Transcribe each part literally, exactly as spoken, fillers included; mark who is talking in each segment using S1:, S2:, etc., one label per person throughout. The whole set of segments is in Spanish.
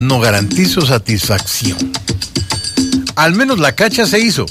S1: no garantizo satisfacción. Al menos la cacha se hizo.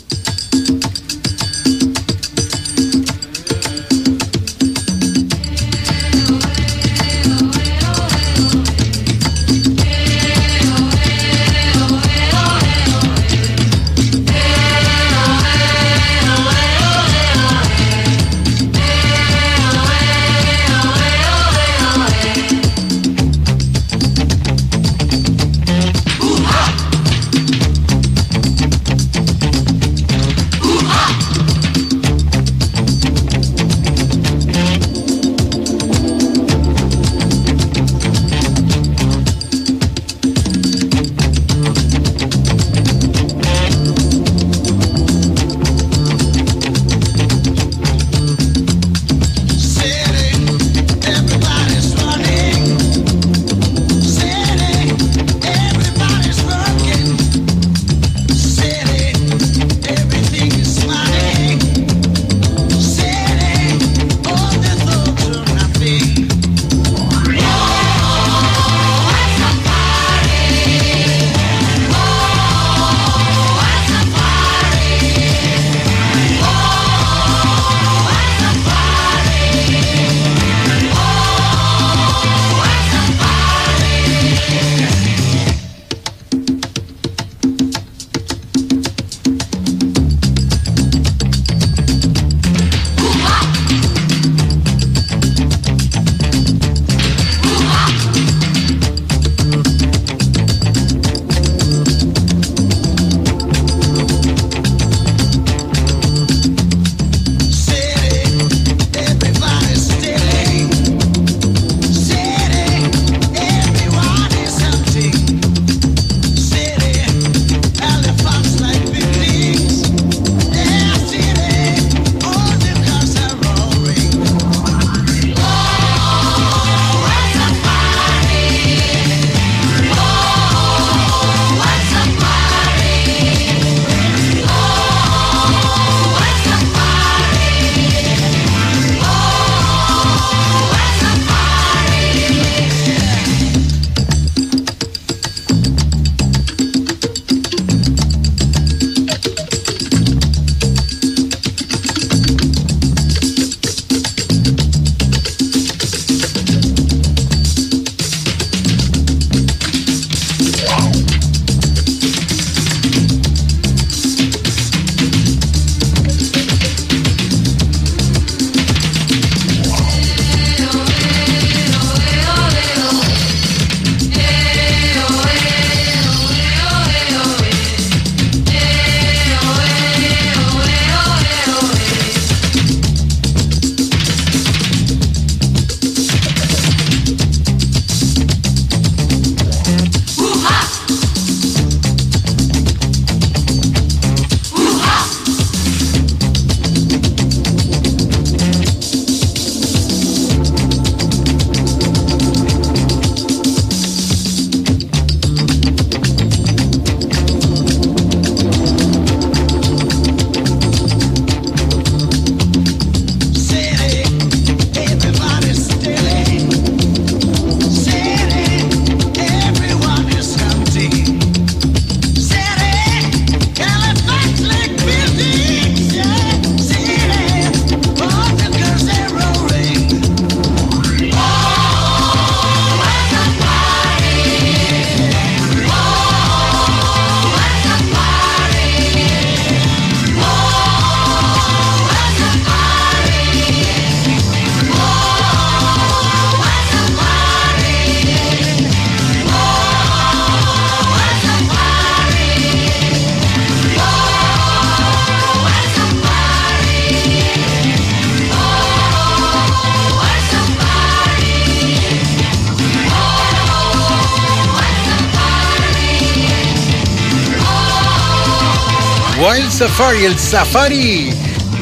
S1: Wild Safari, el safari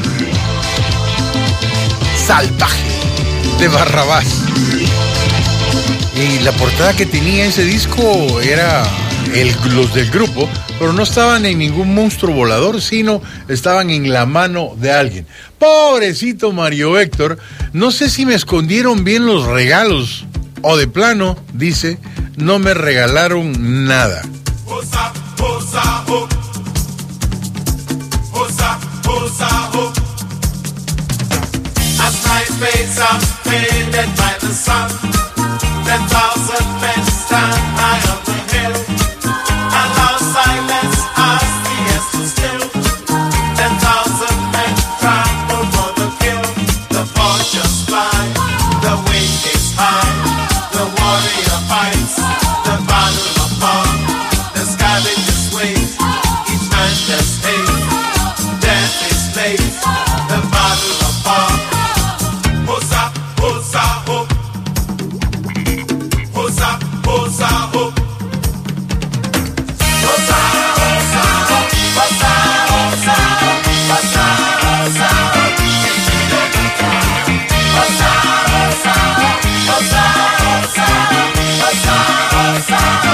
S1: salvaje de Barrabás. Y la portada que tenía ese disco era el, los del grupo, pero no estaban en ningún monstruo volador, sino estaban en la mano de alguien. Pobrecito Mario Héctor, no sé si me escondieron bien los regalos, o de plano, dice, no me regalaron nada.
S2: Hosa, hosa, ho. Hosa, hosa, ho. As night fades out, faded by the sun, ten thousand men stand high on the hill, and our silence as the air stood still. Ten thousand men trample for the kill. The vultures fly, the wind is high, the warrior fights, the battle of power. The scavengers wait, each man just hate. Death is late, the battle of power. Hosa, hosa, ho. Hosa, hosa, ho. Hosa, hosa, ho. Hosa, hosa, ho. Hosa, hosa, ho. Hosa, hosa, ho. Hosa, hosa, ho. Hosa, hosa, ho.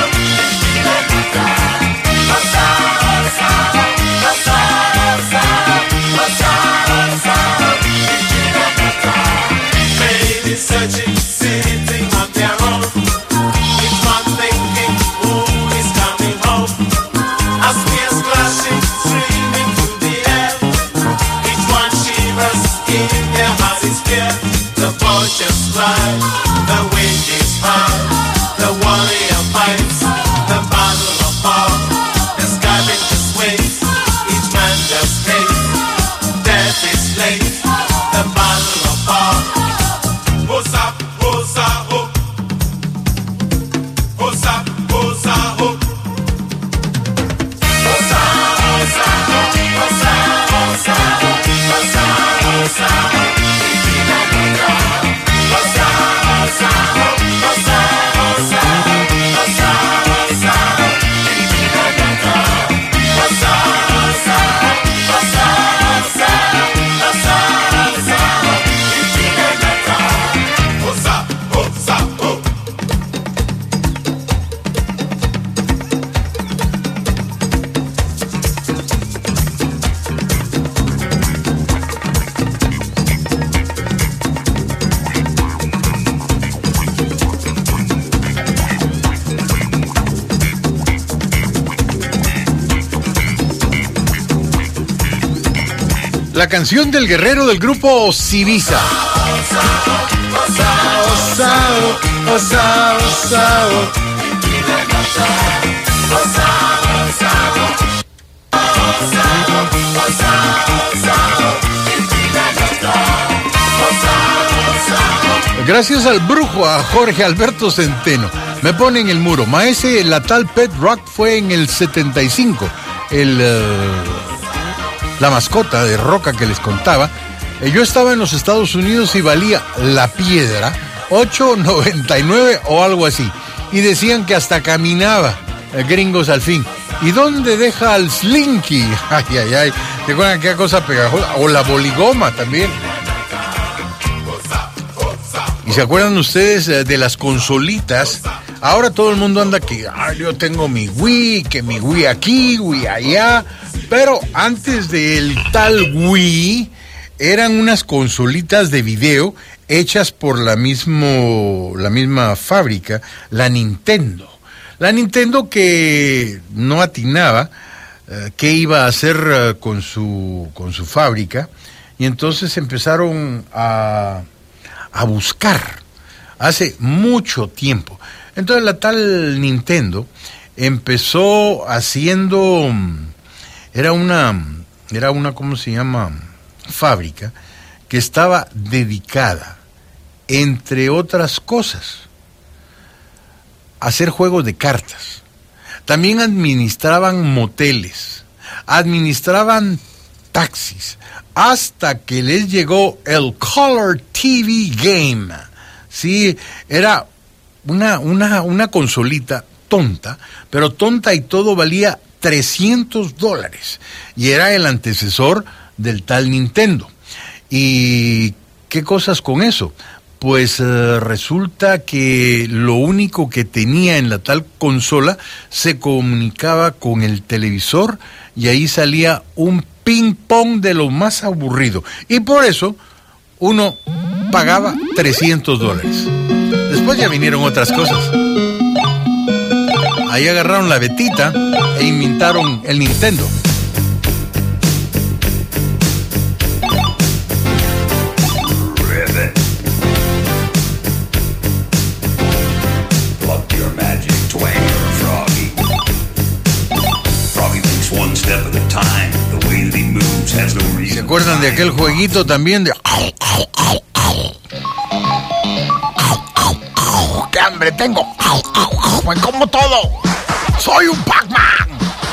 S2: Hosa, hosa, ho. Hosa, hosa, ho. Hosa, hosa, ho. Ladies searching, sitting on their own. Each one thinking, who is coming home? As spears clashing, streaming through the air. Each one shivers in their heart is fear. The vultures fly, the wind is high, the warrior fights, the battle of power. The scavengers wait, each man just hates. Death is late, the battle of power. Hosa, hosa, ho. Hosa, hosa, ho. Hosa, hosa, ho. Hosa, hosa, ho. Hosa, hosa, ho. Hosa, hosa, ho. Hosa, hosa, ho. Hosa, hosa, ho. Hosa, hosa, ho. Hosa, hosa, ho. Hosa, hosa, ho. Hosa, hosa, ho.
S1: La canción del guerrero del grupo Civisa. Osao, osao, osao. Gracias al brujo, a Jorge Alberto Centeno. Me pone en el muro. Maese, la tal Pet Rock fue en el setenta y cinco. El... Uh... la mascota de roca que les contaba. Yo estaba en los Estados Unidos y valía la piedra ocho noventa y nueve o algo así. Y decían que hasta caminaba, gringos al fin. ¿Y dónde deja al Slinky? Ay, ay, ay. ¿Te acuerdan qué cosa pegajosa? O la boligoma también. ¿Y se acuerdan ustedes de las consolitas? Ahora todo el mundo anda que ah, yo tengo mi Wii, que mi Wii aquí, Wii allá. Pero antes del tal Wii, eran unas consolitas de video hechas por la, mismo, la misma fábrica, la Nintendo. La Nintendo que no atinaba uh, qué iba a hacer uh, con, su, con su fábrica, y entonces empezaron a, a buscar hace mucho tiempo. Entonces la tal Nintendo empezó haciendo... Era una, era una, ¿cómo se llama? Fábrica que estaba dedicada, entre otras cosas, a hacer juegos de cartas. También administraban moteles, administraban taxis, hasta que les llegó el Color T V Game. Sí, era una, una, una consolita tonta, pero tonta y todo valía trescientos dólares, y era el antecesor del tal Nintendo. ¿Y qué cosas con eso? Pues uh, resulta que lo único que tenía en la tal consola se comunicaba con el televisor, y ahí salía un ping pong de lo más aburrido, y por eso uno pagaba trescientos dólares. Después ya vinieron otras cosas. Ahí agarraron la Betita e inventaron el Nintendo. ¿Se acuerdan de aquel jueguito también de... ¡Qué hambre tengo! ¡Me como todo! ¡Soy un Pac-Man!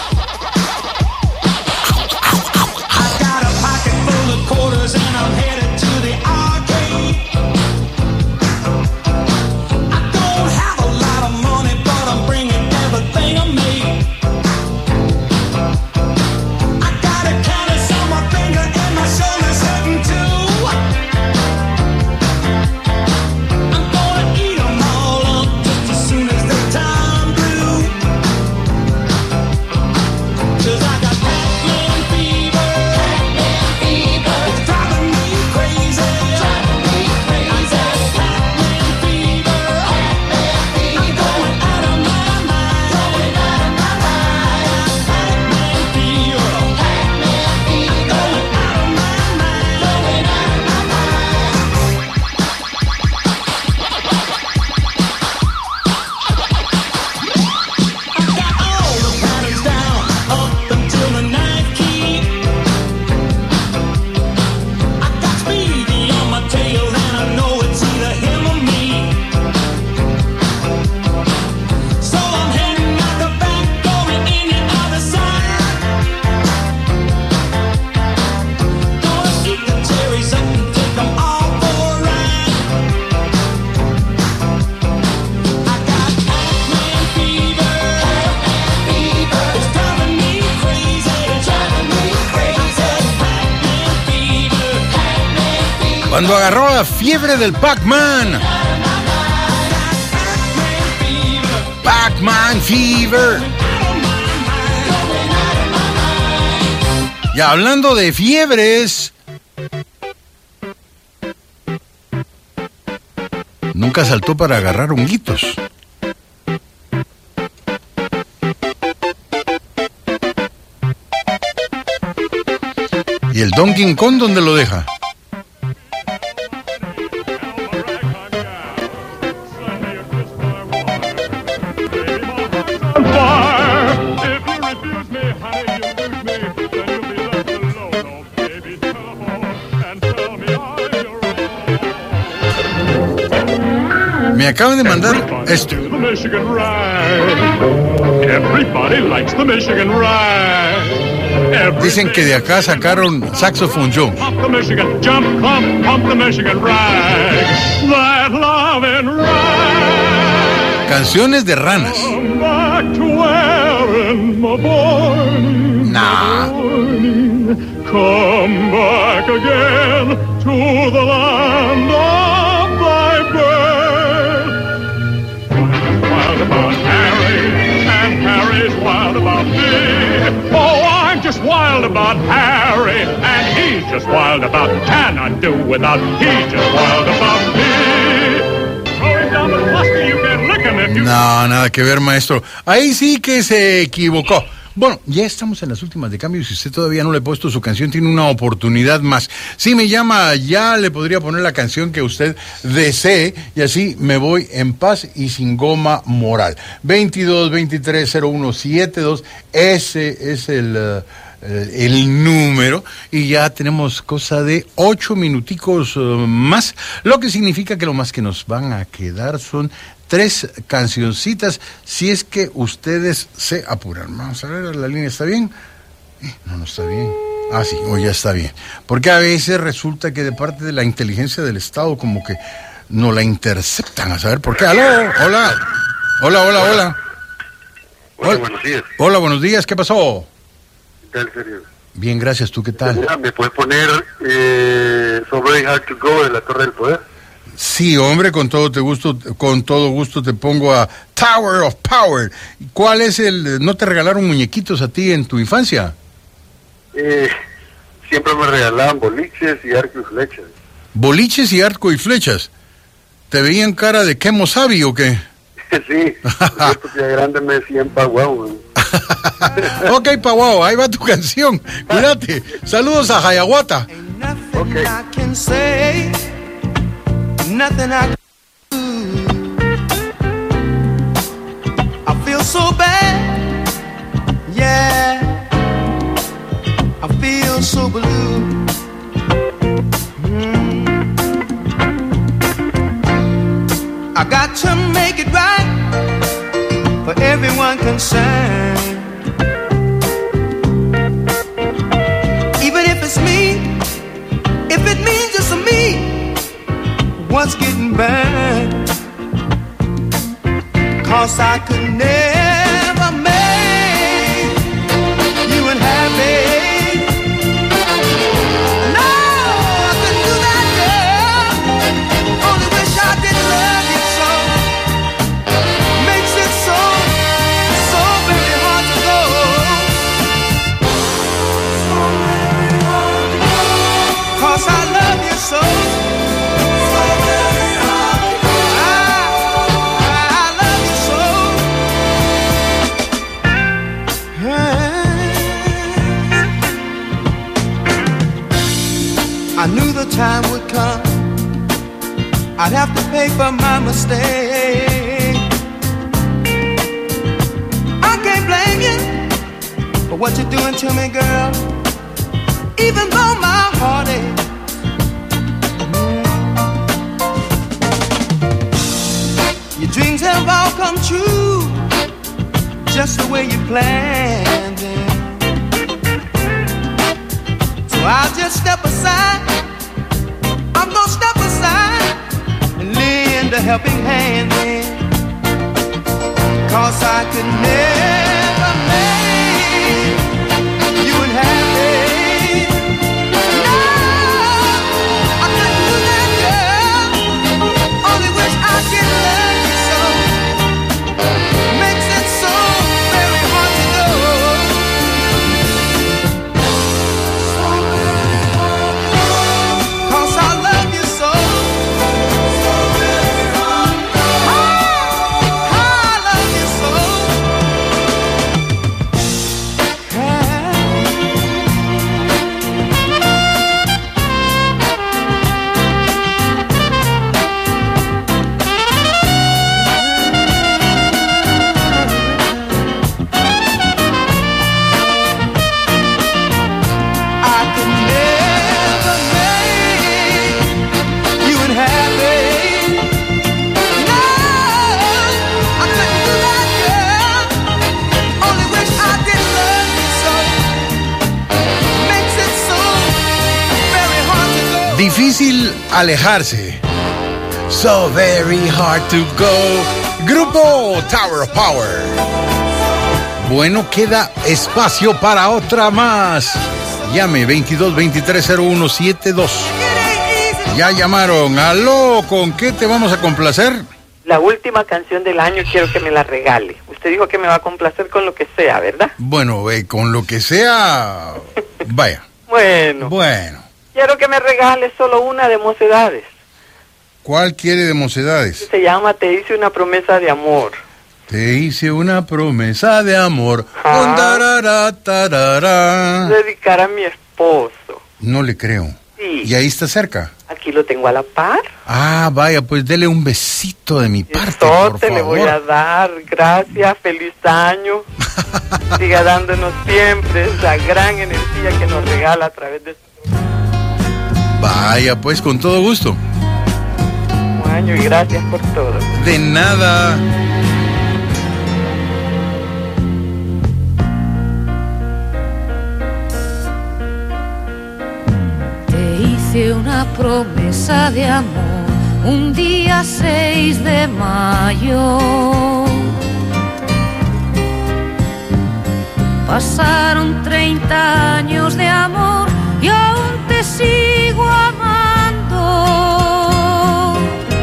S1: Cuando agarró la fiebre del Pac-Man. Pac-Man Fever. Y hablando de fiebres, nunca saltó para agarrar honguitos. ¿Y el Donkey Kong dónde lo deja? Me acaban de mandar esto. Dicen que de acá sacaron Saxophone Joe. Canciones de ranas. Nah. Come back again to the land of thy birth. Wild about Harry, and Harry's wild about me. Oh, I'm just wild about Harry, and he's just wild about. Can I do without? He's just wild about me. Throw him down the cluster, you can lick him if you. No, nada que ver, maestro. Ahí sí que se equivocó. Bueno, ya estamos en las últimas de cambio. Si usted todavía no le ha puesto su canción, tiene una oportunidad más. Si me llama, ya le podría poner la canción que usted desee, y así me voy en paz y sin goma moral. veintidós veintitrés cero uno setenta y dos, ese es el, uh, el número, y ya tenemos cosa de ocho minuticos uh, más, lo que significa que lo más que nos van a quedar son tres cancioncitas, si es que ustedes se apuran. Vamos a ver, la línea está bien. No, no está bien. Ah, sí, hoy ya está bien. Porque a veces resulta que de parte de la inteligencia del Estado como que no la interceptan. A saber por qué. ¡Aló! Hola. Hola, hola, hola.
S3: Hola, buenos días.
S1: Hola, buenos días. ¿Qué pasó?
S3: ¿Qué tal, serio?
S1: Bien, gracias. ¿Tú qué tal?
S3: Mira, ¿me puedes poner eh, So Very Hard to Go de la Torre del Poder?
S1: Sí, hombre, con todo te gusto, con todo gusto te pongo a Tower of Power. ¿Cuál es el? ¿No te regalaron muñequitos a ti en tu infancia?
S3: Eh, siempre me regalaban boliches y arco y flechas.
S1: ¿Boliches y arco y flechas? ¿Te veían cara de Kemo Sabi o qué?
S3: Sí, por cierto que a grande me decían Paguau.
S1: Ok, Pauao, ahí va tu canción. Cuídate. Saludos a Hayahuata.
S4: Ain't nothing
S3: Okay.
S4: I can say, nothing I can do. I feel so bad, yeah. I feel so blue. Mm. I got to make it right for everyone concerned. Even if it's me, if it means just me, what's getting burned? Cause I could never make you unhappy. No, I couldn't do that, girl. Only wish I didn't love you so. Makes it so, so very hard to go. Cause I love you so. I, I love you so. I knew the time would come, I'd have to pay for my mistake. I can't blame you for what you're doing to me, girl. Even though my heart aches. Your dreams have all come true, just the way you planned them. So I'll just step aside. I'm gonna step aside and lend a helping hand then. Cause I could never make you unhappy. No, I couldn't do that, girl. Only wish I could love you so. Makes it so very hard to go. Cause I love you so. I love you so. I could never make you unhappy. No, I couldn't do that, girl. Only wish I did love you so. Makes it so very hard to go.
S1: Difícil alejarse. So very hard to go. Grupo Tower of Power. Bueno, queda espacio para otra más. Llame veintidós veintitrés cero uno setenta y dos.
S4: It ain't easy.
S1: Ya llamaron. Aló, ¿con qué te vamos a complacer?
S5: La última canción del año quiero que me la regale. Usted dijo que me va a complacer con lo que sea, ¿verdad?
S1: Bueno, eh, con lo que sea. Vaya.
S5: Bueno,
S1: Bueno.
S5: quiero que me regale solo una de Mocedades.
S1: ¿Cuál quiere de Mocedades?
S5: Se llama Te hice una promesa de amor.
S1: Te hice una promesa de amor.
S5: Ah.
S1: Con tarara, tarara.
S5: Dedicar a mi esposo.
S1: No le creo.
S5: Sí.
S1: ¿Y ahí está cerca?
S5: Aquí lo tengo a la par.
S1: Ah, vaya, pues dele un besito de mi parte, por
S5: Besote le
S1: favor.
S5: voy a dar. Gracias, feliz año. Siga dándonos siempre esa gran energía que nos regala a través de su
S1: Vaya, pues, con todo gusto.
S5: año y gracias por todo.
S1: De nada.
S6: Te hice una promesa de amor un día seis de mayo. Pasaron treinta años de amor y aún te sigo amando.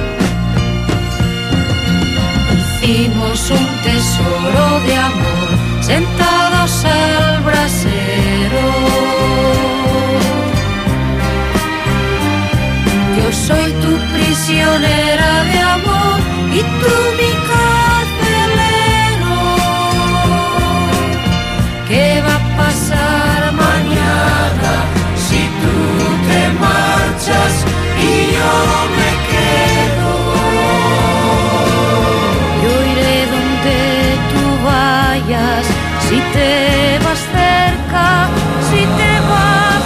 S6: Hicimos un tesoro de amor sentados al brasero. Yo soy tu prisionera de amor y tú mi si te vas cerca, si te vas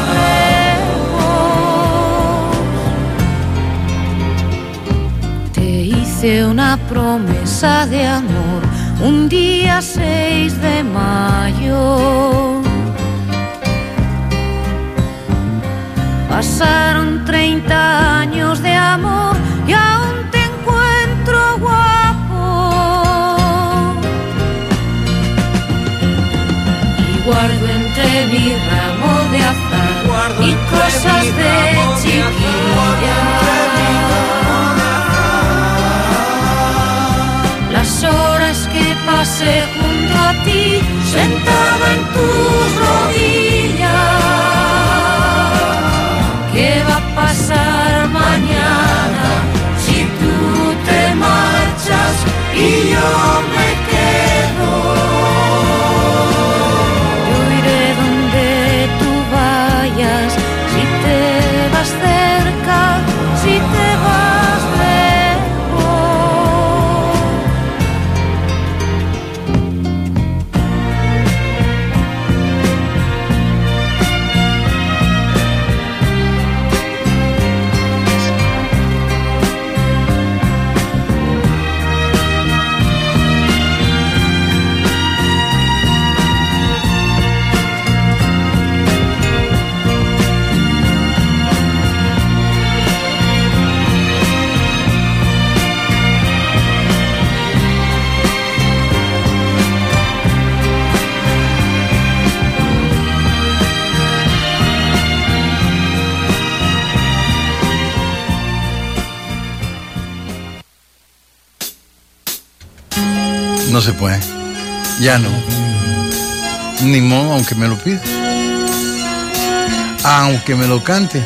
S6: lejos. Te hice una promesa de amor un día seis de mayo. Pasaron treinta años de amor y aún te encuentro guapo. Y guardo entre mi ramo de azar y cosas de chiquilla las horas que pasé junto a ti, sentada en tus rodillas. ¿Qué va a pasar mañana si tú te marchas y yo me quedo? Yo iré donde tú vayas, si te vas cerca, si te vas
S1: No se puede. Ya no. Ni modo, aunque me lo pida. Aunque me lo cante.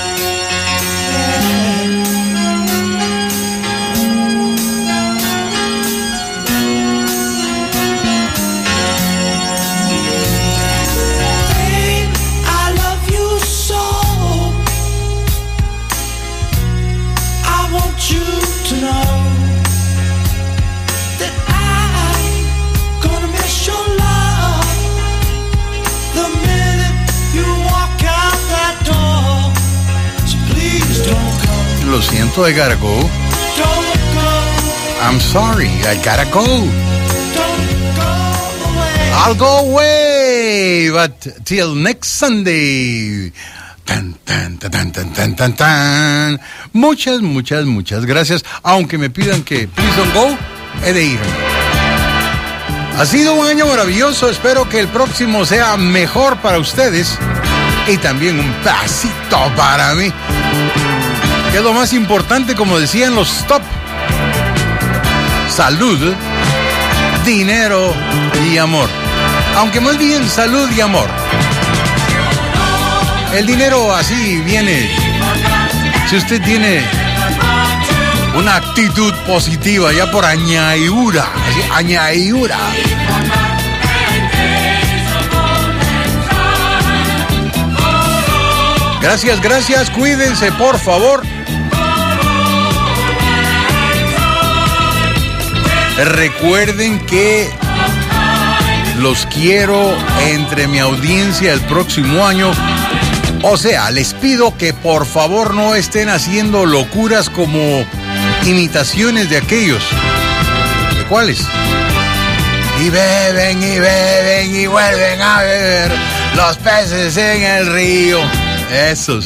S1: Lo siento, I gotta go. I'm sorry, I gotta go. I'll go away, but till next Sunday. Tan, tan, tan, tan, tan, tan, tan, tan. Muchas, muchas, muchas gracias. Aunque me pidan que please don't go, he de irme. Ha sido un año maravilloso. Espero que el próximo sea mejor para ustedes. Y también un pasito para mí. Que es lo más importante, como decían los stop. Salud, dinero y amor. Aunque más bien salud y amor. El dinero así viene. Si usted tiene una actitud positiva, ya por añadidura. Así, añadidura. Gracias, gracias. Cuídense, por favor. Recuerden que los quiero entre mi audiencia el próximo año. O sea, les pido que por favor no estén haciendo locuras como imitaciones de aquellos. ¿De cuáles? Y beben y beben y vuelven a beber los peces en el río. Esos.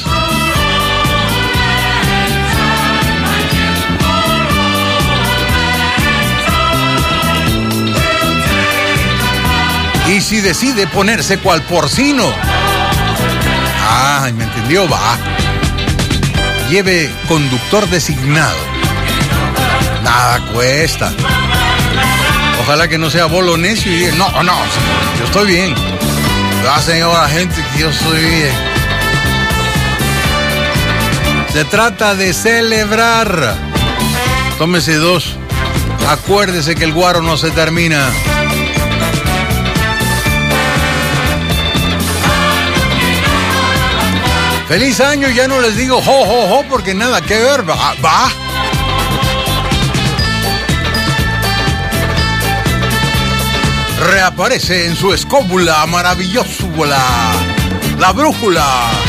S1: Y si decide ponerse cual porcino. Ah, ¿me entendió? Va. Lleve conductor designado. Nada cuesta. Ojalá que no sea bolo necio y diga, no, no, yo estoy bien. La señora gente que yo estoy bien. Se trata de celebrar. Tómese dos. Acuérdese que el guaro no se termina. Feliz año, ya no les digo jo, jo, jo, porque nada que ver, va, va. reaparece en su escóbula maravillosa, la brújula.